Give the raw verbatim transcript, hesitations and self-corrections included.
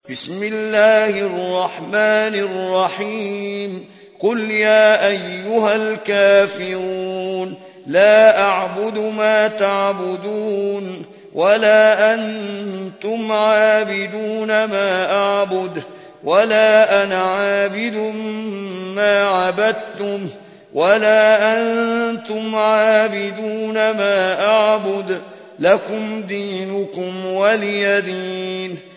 بسم الله الرحمن الرحيم قل يا أيها الكافرون لا أعبد ما تعبدون ولا أنتم عابدون ما أعبد ولا أنا عابد ما عبدتم ولا أنتم عابدون ما أعبد لكم دينكم ولي دين.